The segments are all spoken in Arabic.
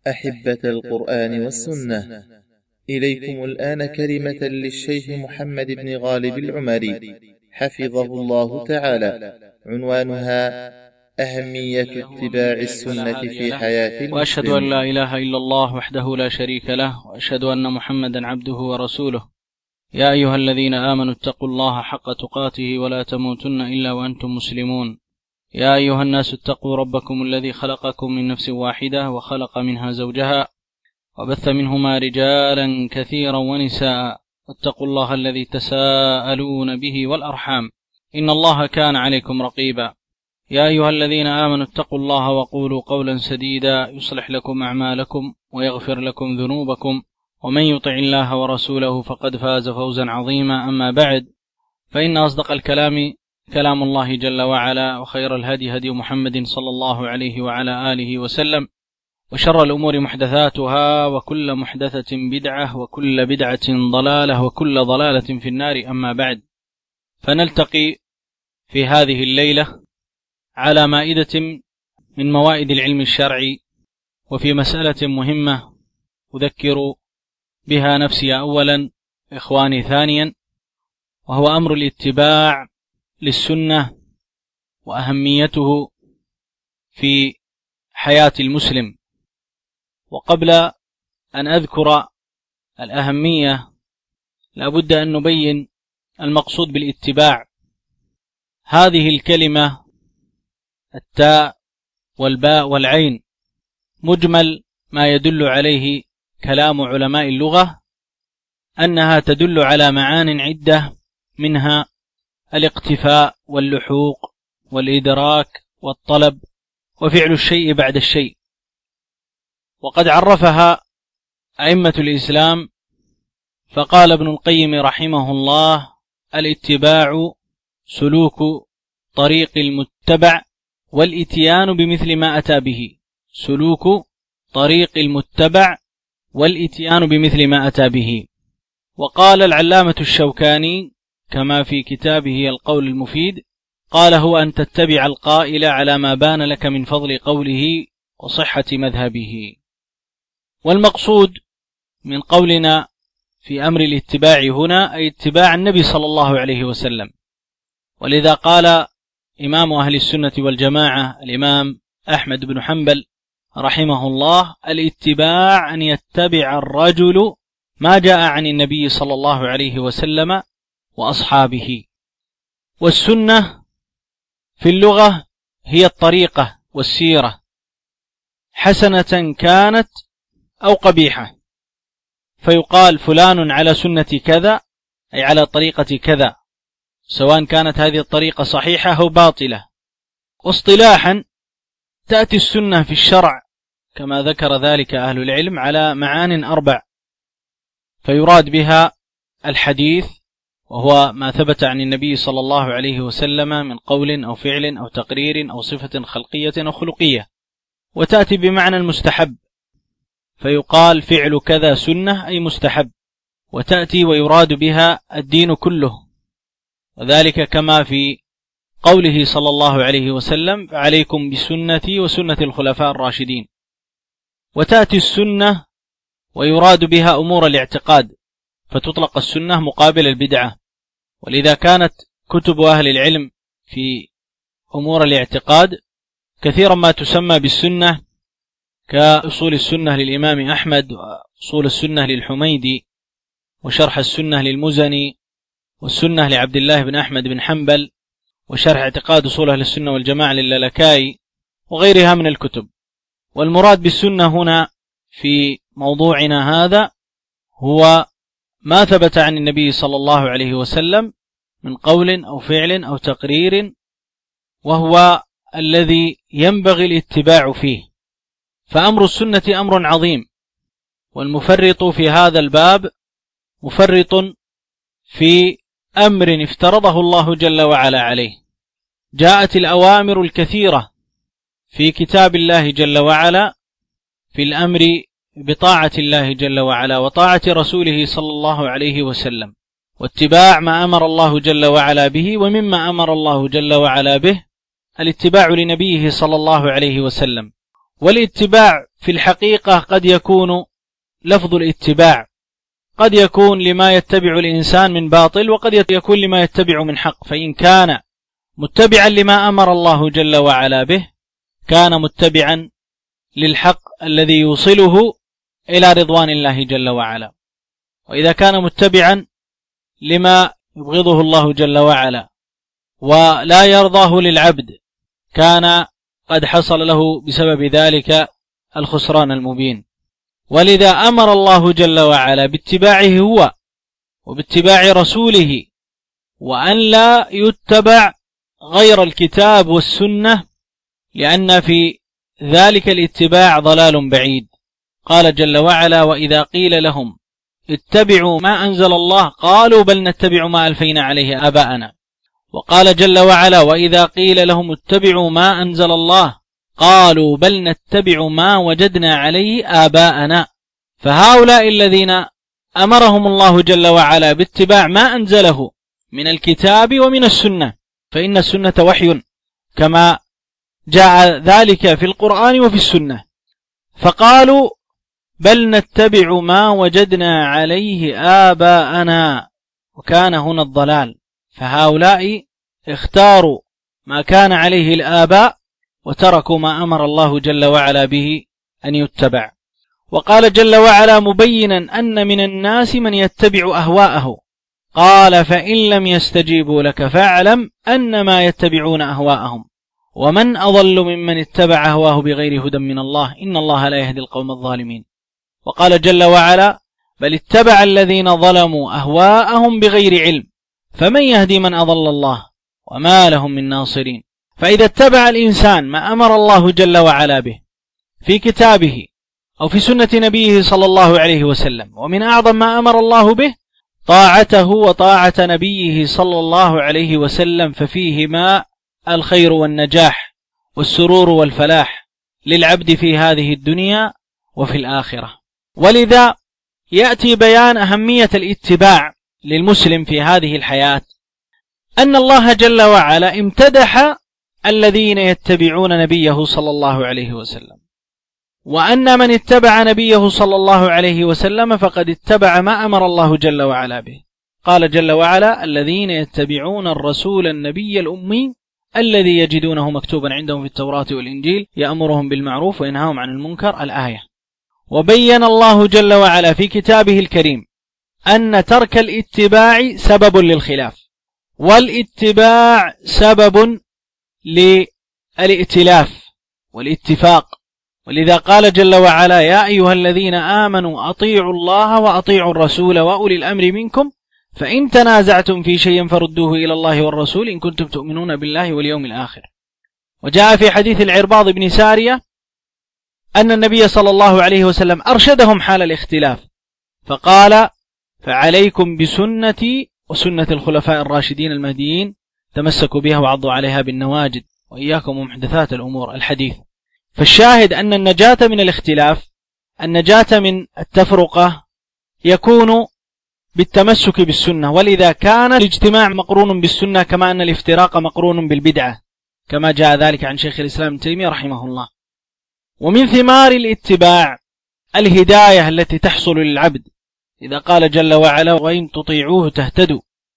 أحبة القرآن والسنة، إليكم الآن كلمة للشيخ محمد بن غالب العمري حفظه الله تعالى، عنوانها أهمية اتباع السنة في حياة المسلم. وأشهد أن لا إله إلا الله وحده لا شريك له، وأشهد أن محمدا عبده ورسوله. يا أيها الذين آمنوا اتقوا الله حق تقاته ولا تموتن إلا وأنتم مسلمون. يا أيها الناس اتقوا ربكم الذي خلقكم من نفس واحدة وخلق منها زوجها وبث منهما رجالا كثيرا ونساء، واتقوا الله الذي تساءلون به والأرحام إن الله كان عليكم رقيبا. يا أيها الذين آمنوا اتقوا الله وقولوا قولا سديدا يصلح لكم أعمالكم ويغفر لكم ذنوبكم، ومن يطع الله ورسوله فقد فاز فوزا عظيما. أما بعد، فإن أصدق الكلام كلام الله جل وعلا، وخير الهدي هدي محمد صلى الله عليه وعلى آله وسلم، وشر الأمور محدثاتها، وكل محدثة بدعة، وكل بدعة ضلالة، وكل ضلالة في النار. أما بعد، فنلتقي في هذه الليلة على مائدة من موائد العلم الشرعي، وفي مسألة مهمة أذكر بها نفسي أولا، إخواني ثانيا، وهو أمر الاتباع للسنة وأهميته في حياة المسلم. وقبل أن أذكر الأهمية لابد أن نبين المقصود بالاتباع. هذه الكلمة التاء والباء والعين مجمل ما يدل عليه كلام علماء اللغة أنها تدل على معان عدة، منها الاقتفاء واللحوق والإدراك والطلب وفعل الشيء بعد الشيء. وقد عرفها أئمة الإسلام، فقال ابن القيم رحمه الله: الاتباع سلوك طريق المتبع والإتيان بمثل ما أتى به. سلوك طريق المتبع والإتيان بمثل ما أتى به. وقال العلامة الشوكاني كما في كتابه القول المفيد، قال: هو أن تتبع القائل على ما بان لك من فضل قوله وصحة مذهبه. والمقصود من قولنا في أمر الاتباع هنا أي اتباع النبي صلى الله عليه وسلم. ولذا قال إمام أهل السنة والجماعة الإمام أحمد بن حنبل رحمه الله: الاتباع أن يتبع الرجل ما جاء عن النبي صلى الله عليه وسلم وأصحابه. والسنة في اللغة هي الطريقة والسيرة، حسنة كانت أو قبيحة، فيقال فلان على سنة كذا، أي على طريقة كذا، سواء كانت هذه الطريقة صحيحة أو باطلة. واصطلاحا تأتي السنة في الشرع كما ذكر ذلك أهل العلم على معان 4، فيراد بها الحديث، وهو ما ثبت عن النبي صلى الله عليه وسلم من قول أو فعل أو تقرير أو صفة خلقية أو خلقية. وتأتي بمعنى المستحب، فيقال فعل كذا سنة أي مستحب. وتأتي ويراد بها الدين كله، وذلك كما في قوله صلى الله عليه وسلم: عليكم بسنتي وسنة الخلفاء الراشدين. وتأتي السنة ويراد بها أمور الاعتقاد، فتطلق السنة مقابل البدعة. ولذا كانت كتب أهل العلم في أمور الاعتقاد كثيرا ما تسمى بالسنة، كأصول السنة للإمام أحمد، وأصول السنة للحميدي، وشرح السنة للمزني، والسنة لعبد الله بن أحمد بن حنبل، وشرح اعتقاد أصول أهل السنة والجماعة للالكائي، وغيرها من الكتب. والمراد بالسنة هنا في موضوعنا هذا هو ما ثبت عن النبي صلى الله عليه وسلم من قول أو فعل أو تقرير، وهو الذي ينبغي الاتباع فيه. فأمر السنة أمر عظيم، والمفرط في هذا الباب مفرط في أمر افترضه الله جل وعلا عليه. جاءت الأوامر الكثيرة في كتاب الله جل وعلا في الأمر بطاعة الله جل وعلا وطاعة رسوله صلى الله عليه وسلم، واتباع ما أمر الله جل وعلا به. ومما أمر الله جل وعلا به الاتباع لنبيه صلى الله عليه وسلم. والاتباع في الحقيقة قد يكون لفظ الاتباع قد يكون لما يتبع الإنسان من باطل، وقد يكون لما يتبع من حق. فإن كان متبعا لما أمر الله جل وعلا به كان متبعا للحق الذي يوصله إلى رضوان الله جل وعلا، وإذا كان متبعا لما يبغضه الله جل وعلا ولا يرضاه للعبد كان قد حصل له بسبب ذلك الخسران المبين. ولذا أمر الله جل وعلا باتباعه هو وباتباع رسوله، وأن لا يتبع غير الكتاب والسنة، لأن في ذلك الاتباع ضلال بعيد. قال جل وعلا: وإذا قيل لهم اتبعوا ما أنزل الله قالوا بل نتبع ما ألفينا عليه آباءنا. وقال جل وعلا: وإذا قيل لهم اتبعوا ما أنزل الله قالوا بل نتبع ما وجدنا عليه آباءنا. فهؤلاء الذين أمرهم الله جل وعلا باتباع ما أنزله من الكتاب ومن السنة، فإن السنة وحي كما جاء ذلك في القرآن وفي السنة، فقالوا بل نتبع ما وجدنا عليه آباءنا، وكان هنا الضلال. فهؤلاء اختاروا ما كان عليه الآباء وتركوا ما أمر الله جل وعلا به أن يتبع. وقال جل وعلا مبينا أن من الناس من يتبع أهواءه، قال: فإن لم يستجيبوا لك فاعلم أنما يتبعون أهواءهم ومن أضل ممن اتبع هواه بغير هدى من الله إن الله لا يهدي القوم الظالمين. وقال جل وعلا: بل اتبع الذين ظلموا أهواءهم بغير علم فمن يهدي من أضل الله وما لهم من ناصرين. فإذا اتبع الإنسان ما أمر الله جل وعلا به في كتابه أو في سنة نبيه صلى الله عليه وسلم، ومن أعظم ما أمر الله به طاعته وطاعة نبيه صلى الله عليه وسلم، ففيهما الخير والنجاح والسرور والفلاح للعبد في هذه الدنيا وفي الآخرة. ولذا يأتي بيان أهمية الاتباع للمسلم في هذه الحياة، أن الله جل وعلا امتدح الذين يتبعون نبيه صلى الله عليه وسلم، وأن من اتبع نبيه صلى الله عليه وسلم فقد اتبع ما أمر الله جل وعلا به. قال جل وعلا: الذين يتبعون الرسول النبي الأمي الذي يجدونه مكتوبا عندهم في التوراة والإنجيل يأمرهم بالمعروف وينهاهم عن المنكر، الآية. وبين الله جل وعلا في كتابه الكريم أن ترك الاتباع سبب للخلاف، والاتباع سبب للائتلاف والاتفاق. ولذا قال جل وعلا: يا أيها الذين آمنوا أطيعوا الله وأطيعوا الرسول وأولي الأمر منكم فإن تنازعتم في شيء فردوه إلى الله والرسول إن كنتم تؤمنون بالله واليوم الآخر. وجاء في حديث العرباض بن سارية أن النبي صلى الله عليه وسلم أرشدهم حال الاختلاف فقال: فعليكم بسنتي وسنة الخلفاء الراشدين المهديين تمسكوا بها وعضوا عليها بالنواجد وإياكم ومحدثات الأمور، الحديث. فالشاهد أن النجاة من الاختلاف، النجاة من التفرقة، يكون بالتمسك بالسنة. ولذا كان الاجتماع مقرون بالسنة كما أن الافتراق مقرون بالبدعة، كما جاء ذلك عن شيخ الإسلام ابن تيمية رحمه الله. ومن ثمار الاتباع الهداية التي تحصل للعبد، إذا قال جل وعلا: وإن تطيعوه تهتدوا.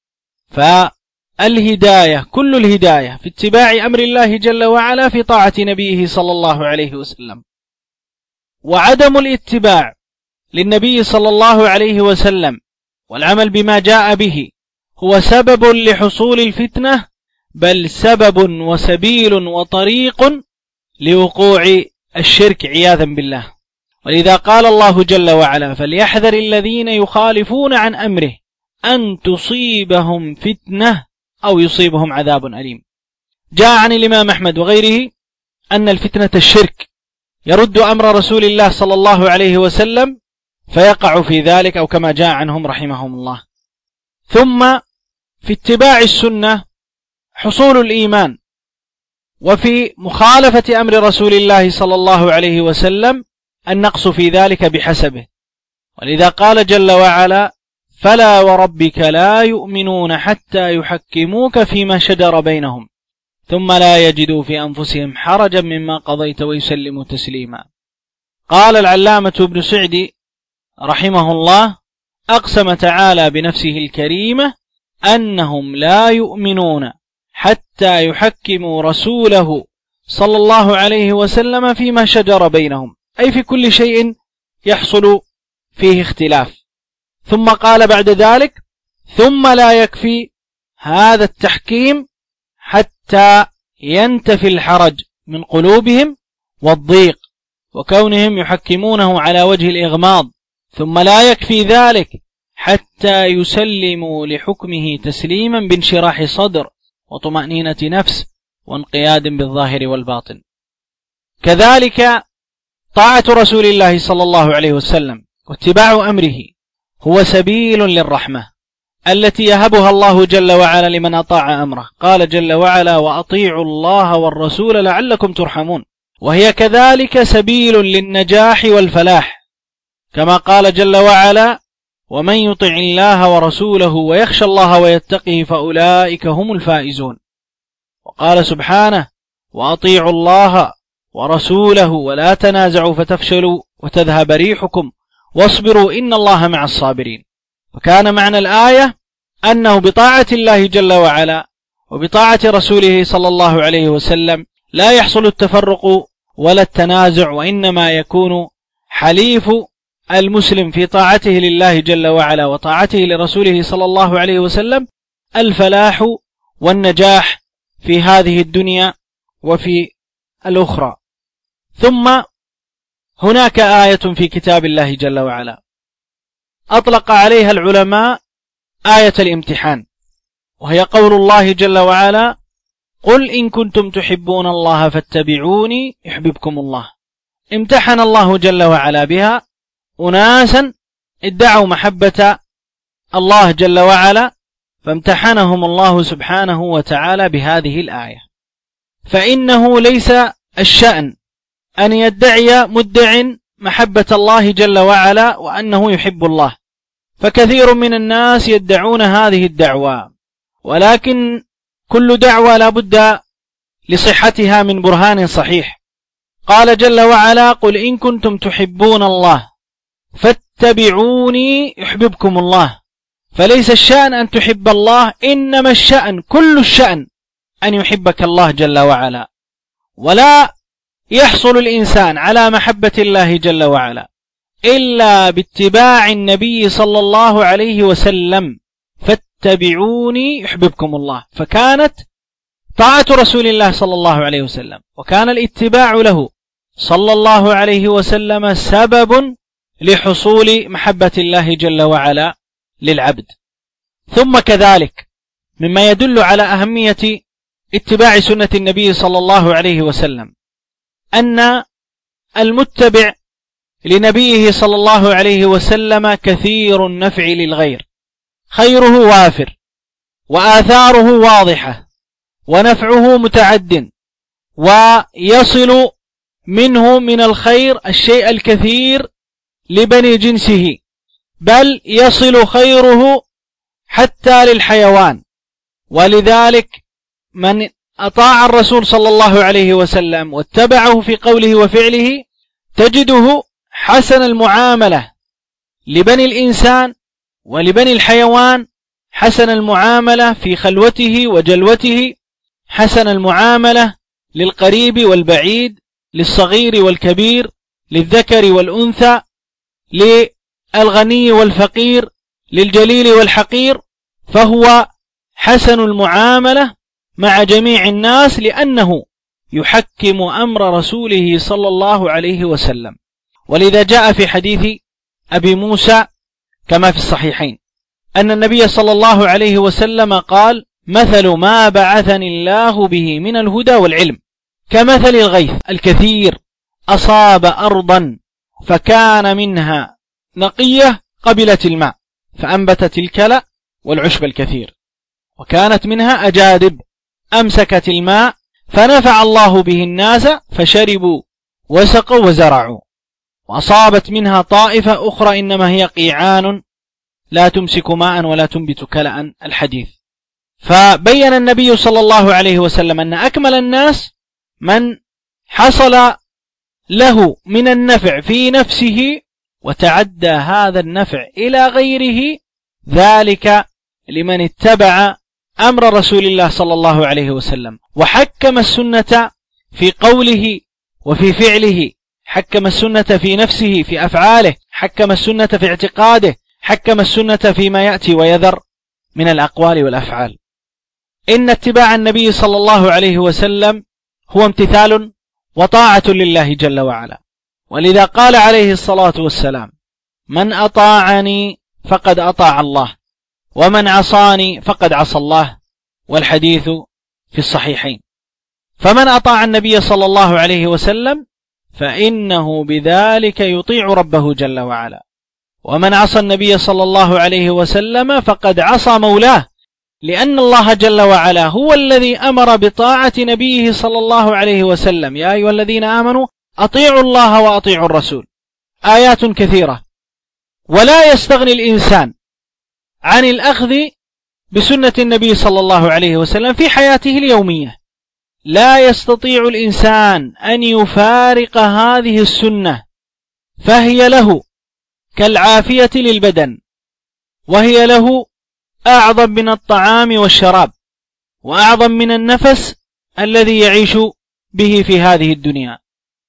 فالهداية كل الهداية في اتباع أمر الله جل وعلا في طاعة نبيه صلى الله عليه وسلم. وعدم الاتباع للنبي صلى الله عليه وسلم والعمل بما جاء به هو سبب لحصول الفتنة، بل سبب وسبيل وطريق لوقوع الشرك عياذا بالله. ولذا قال الله جل وعلا: فليحذر الذين يخالفون عن أمره أن تصيبهم فتنة أو يصيبهم عذاب أليم. جاء عن الإمام أحمد وغيره أن الفتنة الشرك يرد أمر رسول الله صلى الله عليه وسلم فيقع في ذلك، أو كما جاء عنهم رحمهم الله. ثم في اتباع السنة حصول الإيمان، وفي مخالفة أمر رسول الله صلى الله عليه وسلم النقص في ذلك بحسبه. ولذا قال جل وعلا: فلا وربك لا يؤمنون حتى يحكموك فيما شجر بينهم ثم لا يجدوا في أنفسهم حرجا مما قضيت ويسلموا تسليما. قال العلامة ابن سعدي رحمه الله: أقسم تعالى بنفسه الكريمة أنهم لا يؤمنون حتى يحكموا رسوله صلى الله عليه وسلم فيما شجر بينهم، أي في كل شيء يحصل فيه اختلاف. ثم قال بعد ذلك: ثم لا يكفي هذا التحكيم حتى ينتفي الحرج من قلوبهم والضيق وكونهم يحكمونه على وجه الإغماض، ثم لا يكفي ذلك حتى يسلموا لحكمه تسليما بانشراح صدر وطمأنينة نفس وانقياد بالظاهر والباطن. كذلك طاعة رسول الله صلى الله عليه وسلم واتباع أمره هو سبيل للرحمة التي يهبها الله جل وعلا لمن أطاع أمره. قال جل وعلا: وأطيعوا الله والرسول لعلكم ترحمون. وهي كذلك سبيل للنجاح والفلاح، كما قال جل وعلا: ومن يطع الله ورسوله ويخشى الله ويتقه فأولئك هم الفائزون. وقال سبحانه: وأطيعوا الله ورسوله ولا تنازعوا فتفشلوا وتذهب ريحكم واصبروا إن الله مع الصابرين. فكان معنى الآية أنه بطاعة الله جل وعلا وبطاعة رسوله صلى الله عليه وسلم لا يحصل التفرق ولا التنازع، وإنما يكون حليف المسلم في طاعته لله جل وعلا وطاعته لرسوله صلى الله عليه وسلم الفلاح والنجاح في هذه الدنيا وفي الأخرى. ثم هناك آية في كتاب الله جل وعلا أطلق عليها العلماء آية الامتحان، وهي قول الله جل وعلا: قل إن كنتم تحبون الله فاتبعوني يحببكم الله. امتحن الله جل وعلا بها أناسا ادعوا محبة الله جل وعلا، فامتحنهم الله سبحانه وتعالى بهذه الآية. فإنه ليس الشأن أن يدعي مدع محبة الله جل وعلا وأنه يحب الله، فكثير من الناس يدعون هذه الدعوة، ولكن كل دعوة لا بد لصحتها من برهان صحيح. قال جل وعلا: قل إن كنتم تحبون الله فاتبعوني يحببكم الله. فليس الشأن أن تحب الله، إنما الشأن كل الشأن أن يحبك الله جل وعلا. ولا يحصل الإنسان على محبة الله جل وعلا إلا باتباع النبي صلى الله عليه وسلم، فاتبعوني يحببكم الله. فكانت طاعة رسول الله صلى الله عليه وسلم وكان الاتباع له صلى الله عليه وسلم سبب لحصول محبة الله جل وعلا للعبد. ثم كذلك مما يدل على أهمية اتباع سنة النبي صلى الله عليه وسلم أن المتبع لنبيه صلى الله عليه وسلم كثير النفع للغير، خيره وافر وآثاره واضحة ونفعه متعد، ويصل منه من الخير الشيء الكثير لبني جنسه، بل يصل خيره حتى للحيوان. ولذلك من أطاع الرسول صلى الله عليه وسلم واتبعه في قوله وفعله تجده حسن المعاملة لبني الإنسان ولبني الحيوان، حسن المعاملة في خلوته وجلوته، حسن المعاملة للقريب والبعيد، للصغير والكبير، للذكر والأنثى، للغني والفقير، للجليل والحقير، فهو حسن المعاملة مع جميع الناس لأنه يحكم أمر رسوله صلى الله عليه وسلم. ولذا جاء في حديث أبي موسى كما في الصحيحين أن النبي صلى الله عليه وسلم قال: مثل ما بعثني الله به من الهدى والعلم كمثل الغيث الكثير أصاب أرضا فكان منها نقية قبلت الماء فأنبتت الكلى والعشب الكثير، وكانت منها أجادب أمسكت الماء فنفع الله به الناس فشربوا وسقوا وزرعوا، وأصابت منها طائفة أخرى إنما هي قيعان لا تمسك ماء ولا تنبت كلأ الحديث. فبين النبي صلى الله عليه وسلم أن أكمل الناس من حصل له من النفع في نفسه وتعدى هذا النفع إلى غيره، ذلك لمن اتبع أمر رسول الله صلى الله عليه وسلم وحكم السنة في قوله وفي فعله، حكم السنة في نفسه في أفعاله، حكم السنة في اعتقاده، حكم السنة فيما يأتي ويذر من الأقوال والأفعال. إن اتباع النبي صلى الله عليه وسلم هو امتثال وطاعة لله جل وعلا، ولذا قال عليه الصلاة والسلام: من أطاعني فقد أطاع الله، ومن عصاني فقد عصى الله، والحديث في الصحيحين. فمن أطاع النبي صلى الله عليه وسلم فإنه بذلك يطيع ربه جل وعلا، ومن عصى النبي صلى الله عليه وسلم فقد عصى مولاه، لأن الله جل وعلا هو الذي أمر بطاعة نبيه صلى الله عليه وسلم: يا أيها الذين آمنوا أطيعوا الله وأطيعوا الرسول. آيات كثيرة. ولا يستغني الإنسان عن الأخذ بسنة النبي صلى الله عليه وسلم في حياته اليومية، لا يستطيع الإنسان أن يفارق هذه السنة، فهي له كالعافية للبدن، وهي له أعظم من الطعام والشراب، وأعظم من النفس الذي يعيش به في هذه الدنيا.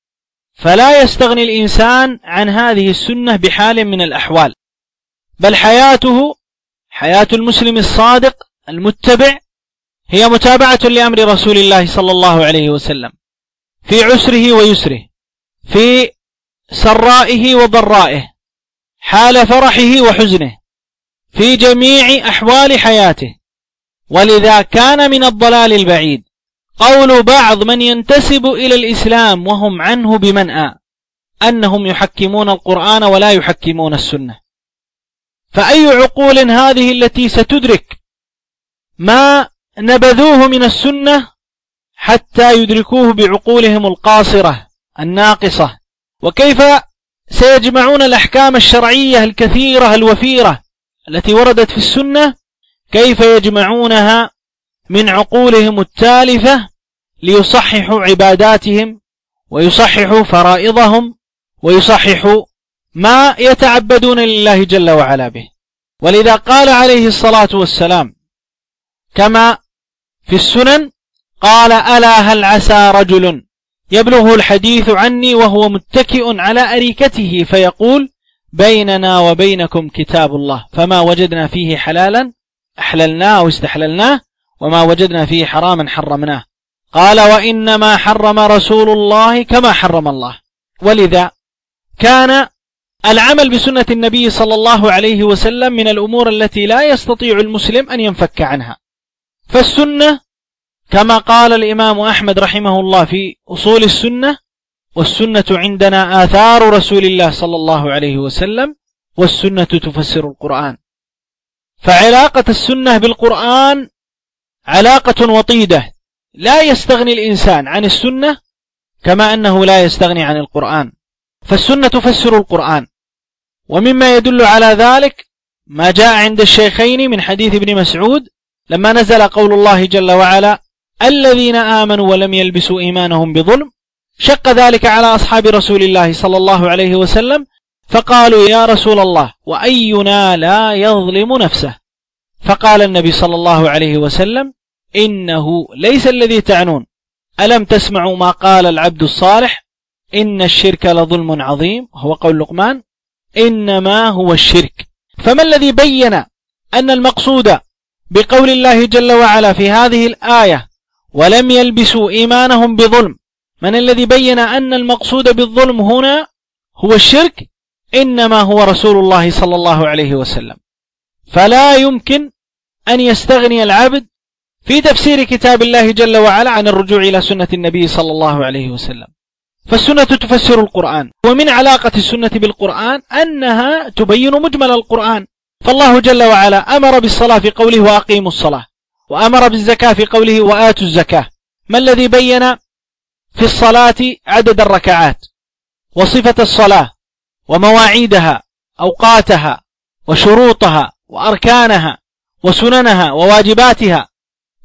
فلا يستغني الإنسان عن هذه السنة بحال من الأحوال، بل حياته حياة المسلم الصادق المتبع هي متابعة لأمر رسول الله صلى الله عليه وسلم في عسره ويسره، في سرائه وضرائه، حال فرحه وحزنه، في جميع أحوال حياته. ولذا كان من الضلال البعيد قول بعض من ينتسب إلى الإسلام وهم عنه بمنأى أنهم يحكمون القرآن ولا يحكمون السنة. فأي عقول هذه التي ستدرك ما نبذوه من السنة حتى يدركوه بعقولهم القاصرة الناقصة؟ وكيف سيجمعون الأحكام الشرعية الكثيرة الوفيرة التي وردت في السنة، كيف يجمعونها من عقولهم التالفة ليصححوا عباداتهم ويصححوا فرائضهم ويصححوا ما يتعبدون لله جل وعلا به؟ ولذا قال عليه الصلاة والسلام كما في السنن، قال: ألا هل عسى رجل يبلغ الحديث عني وهو متكئ على أريكته فيقول: بيننا وبينكم كتاب الله، فما وجدنا فيه حلالا أحللناه واستحللناه، وما وجدنا فيه حراما حرمناه. قال: وإنما حرم رسول الله كما حرم الله. ولذا كان العمل بسنة النبي صلى الله عليه وسلم من الأمور التي لا يستطيع المسلم أن ينفك عنها. فالسنة كما قال الإمام أحمد رحمه الله في أصول السنة: والسنة عندنا آثار رسول الله صلى الله عليه وسلم، والسنة تفسر القرآن. فعلاقة السنة بالقرآن علاقة وطيدة، لا يستغني الإنسان عن السنة كما أنه لا يستغني عن القرآن، فالسنة تفسر القرآن. ومما يدل على ذلك ما جاء عند الشيخين من حديث ابن مسعود لما نزل قول الله جل وعلا: الذين آمنوا ولم يلبسوا إيمانهم بظلم، شق ذلك على أصحاب رسول الله صلى الله عليه وسلم، فقالوا: يا رسول الله، وأينا لا يظلم نفسه؟ فقال النبي صلى الله عليه وسلم: إنه ليس الذي تعنون، ألم تسمعوا ما قال العبد الصالح: إن الشرك لظلم عظيم، هو قول لقمان، إنما هو الشرك. فما الذي بين أن المقصود بقول الله جل وعلا في هذه الآية ولم يلبسوا إيمانهم بظلم؟ من الذي بين أن المقصود بالظلم هنا هو الشرك؟ إنما هو رسول الله صلى الله عليه وسلم. فلا يمكن أن يستغني العبد في تفسير كتاب الله جل وعلا عن الرجوع إلى سنة النبي صلى الله عليه وسلم. فالسنة تفسر القرآن، ومن علاقة السنة بالقرآن أنها تبين مجمل القرآن. فالله جل وعلا أمر بالصلاة في قوله: وأقيموا الصلاة، وأمر بالزكاة في قوله: وآتوا الزكاة. ما الذي بين في الصلاة عدد الركعات وصفة الصلاة ومواعيدها أوقاتها وشروطها وأركانها وسننها وواجباتها؟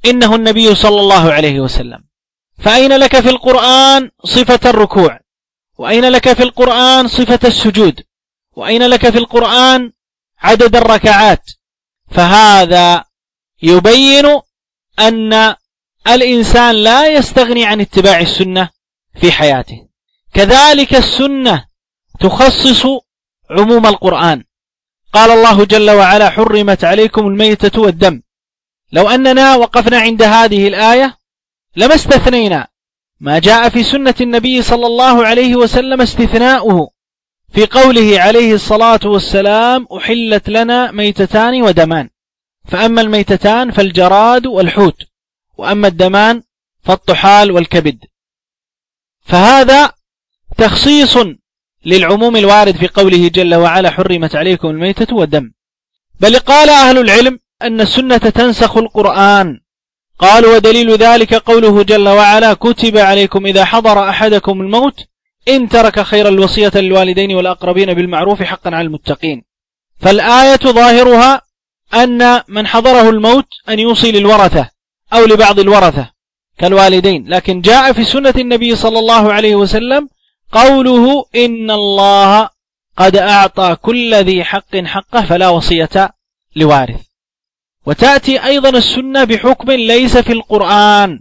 إنه النبي صلى الله عليه وسلم. فأين لك في القرآن صفة الركوع؟ وأين لك في القرآن صفة السجود؟ وأين لك في القرآن عدد الركعات؟ فهذا يبين أن الإنسان لا يستغني عن اتباع السنة في حياته. كذلك السنة تخصص عموم القرآن. قال الله جل وعلا: حرمت عليكم الميتة والدم. لو أننا وقفنا عند هذه الآية لما استثنينا ما جاء في سنة النبي صلى الله عليه وسلم استثناؤه في قوله عليه الصلاة والسلام: أحلت لنا ميتتان ودمان، فأما الميتتان فالجراد والحوت، وأما الدمان فالطحال والكبد. فهذا تخصيص للعموم الوارد في قوله جل وعلا: حرمت عليكم الميتة والدم. بل قال أهل العلم أن السنة تنسخ القرآن. قالوا: ودليل ذلك قوله جل وعلا: كتب عليكم إذا حضر أحدكم الموت إن ترك خير الوصية للوالدين والأقربين بالمعروف حقا على المتقين. فالآية ظاهرها أن من حضره الموت أن يوصي للورثة أو لبعض الورثة كالوالدين، لكن جاء في سنة النبي صلى الله عليه وسلم قوله: إن الله قد أعطى كل ذي حق حقه فلا وصية لوارث. وتأتي أيضا السنة بحكم ليس في القرآن،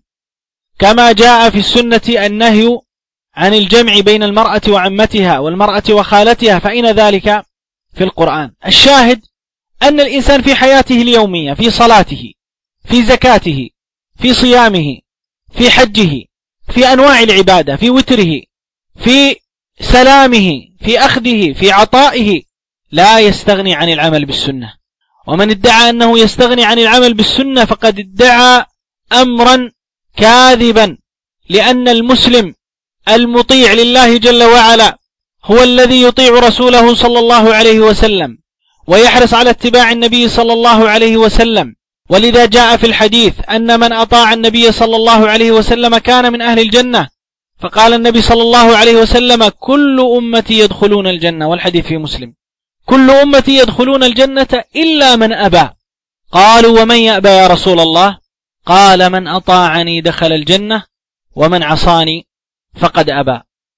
كما جاء في السنة النهي عن الجمع بين المرأة وعمتها والمرأة وخالتها، فإن ذلك في القرآن. الشاهد أن الإنسان في حياته اليومية، في صلاته، في زكاته، في صيامه، في حجه، في أنواع العبادة، في وتره، في سلامه، في أخذه، في عطائه، لا يستغني عن العمل بالسنة. ومن ادعى أنه يستغني عن العمل بالسنة فقد ادعى أمرا كاذبا، لأن المسلم المطيع لله جل وعلا هو الذي يطيع رسوله صلى الله عليه وسلم ويحرص على اتباع النبي صلى الله عليه وسلم. ولذا جاء في الحديث أن من أطاع النبي صلى الله عليه وسلم كان من أهل الجنة. فقال النبي صلى الله عليه وسلم: كل أمتي يدخلون الجنة، والحديث في مسلم: كل أمتي يدخلون الجنة إلا من أبى. قالوا: ومن يأبى يا رسول الله؟ قال: من أطاعني دخل الجنة ومن عصاني فقد أبى.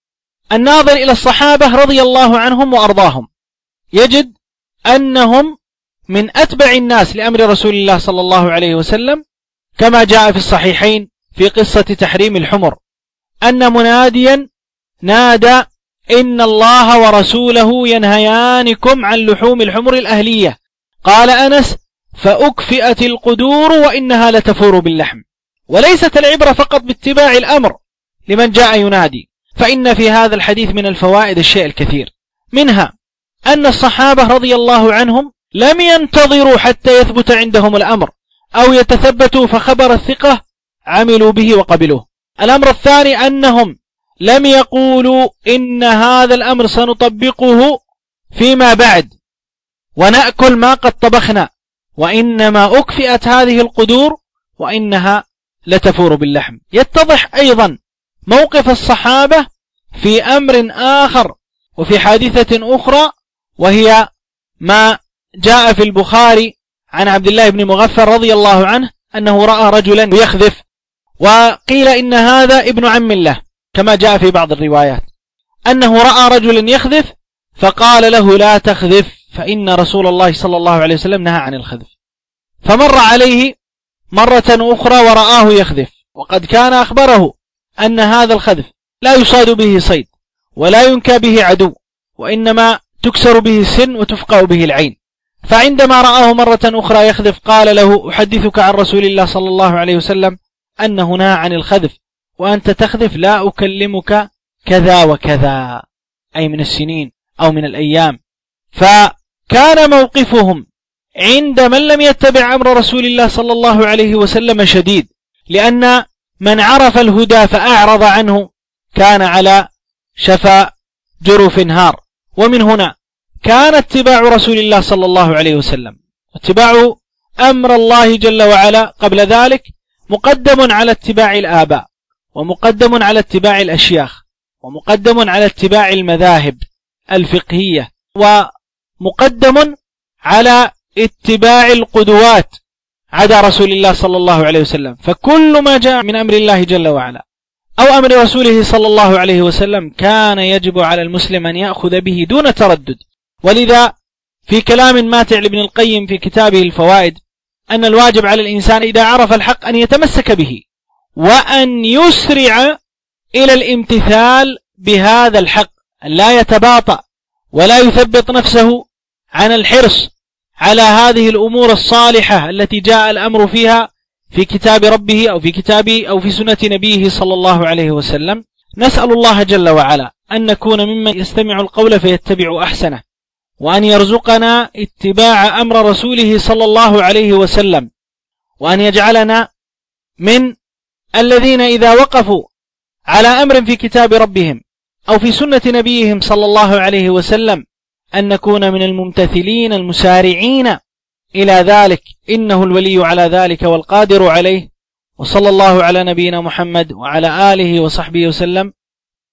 الناظر إلى الصحابة رضي الله عنهم وأرضاهم يجد أنهم من أتبع الناس لأمر رسول الله صلى الله عليه وسلم، كما جاء في الصحيحين في قصة تحريم الحمر أن مناديا نادى: إن الله ورسوله ينهيانكم عن لحوم الحمر الأهلية. قال أنس: فأكفئت القدور وإنها لتفور باللحم. وليست العبرة فقط باتباع الأمر لمن جاء ينادي، فإن في هذا الحديث من الفوائد الشيء الكثير، منها أن الصحابة رضي الله عنهم لم ينتظروا حتى يثبت عندهم الأمر أو يتثبتوا، فخبر الثقة عملوا به وقبلوه. الأمر الثاني أنهم لم يقولوا إن هذا الأمر سنطبقه فيما بعد ونأكل ما قد طبخنا، وإنما أكفئت هذه القدور وإنها لتفور باللحم. يتضح أيضا موقف الصحابة في أمر آخر وفي حادثة أخرى، وهي ما جاء في البخاري عن عبد الله بن مغفر رضي الله عنه أنه رأى رجلا يخذف، وقيل إن هذا ابن عم له كما جاء في بعض الروايات، أنه رأى رجلا يخذف فقال له: لا تخذف، فإن رسول الله صلى الله عليه وسلم نهى عن الخذف. فمر عليه مرة أخرى ورآه يخذف، وقد كان أخبره أن هذا الخذف لا يصاد به صيد ولا ينكى به عدو، وإنما تكسر به السن وتفقع به العين. فعندما رآه مرة أخرى يخذف قال له: أحدثك عن رسول الله صلى الله عليه وسلم أنه نهى عن الخذف، وأنت تخذف لا أكلمك كذا وكذا، أي من السنين أو من الأيام. فكان موقفهم عند من لم يتبع أمر رسول الله صلى الله عليه وسلم شديد، لأن من عرف الهدى فأعرض عنه كان على شفا جرف نهار. ومن هنا كان اتباع رسول الله صلى الله عليه وسلم اتباع أمر الله جل وعلا قبل ذلك مقدم على اتباع الآباء، ومقدم على اتباع الأشياخ، ومقدم على اتباع المذاهب الفقهية، ومقدم على اتباع القدوات عدا رسول الله صلى الله عليه وسلم. فكل ما جاء من أمر الله جل وعلا أو أمر رسوله صلى الله عليه وسلم كان يجب على المسلم أن يأخذ به دون تردد. ولذا في كلام ماتع لابن القيم في كتابه الفوائد أن الواجب على الإنسان إذا عرف الحق أن يتمسك به وأن يسرع إلى الامتثال بهذا الحق، لا يتباطأ ولا يثبط نفسه عن الحرص على هذه الأمور الصالحة التي جاء الأمر فيها في كتاب ربه أو في كتابه أو في سنة نبيه صلى الله عليه وسلم. نسأل الله جل وعلا أن نكون ممن يستمع القول فيتبع أحسنه، وأن يرزقنا اتباع أمر رسوله صلى الله عليه وسلم، وأن يجعلنا من الذين إذا وقفوا على أمر في كتاب ربهم أو في سنة نبيهم صلى الله عليه وسلم أن نكون من الممتثلين المسارعين إلى ذلك، إنه الولي على ذلك والقادر عليه. وصلى الله على نبينا محمد وعلى آله وصحبه وسلم.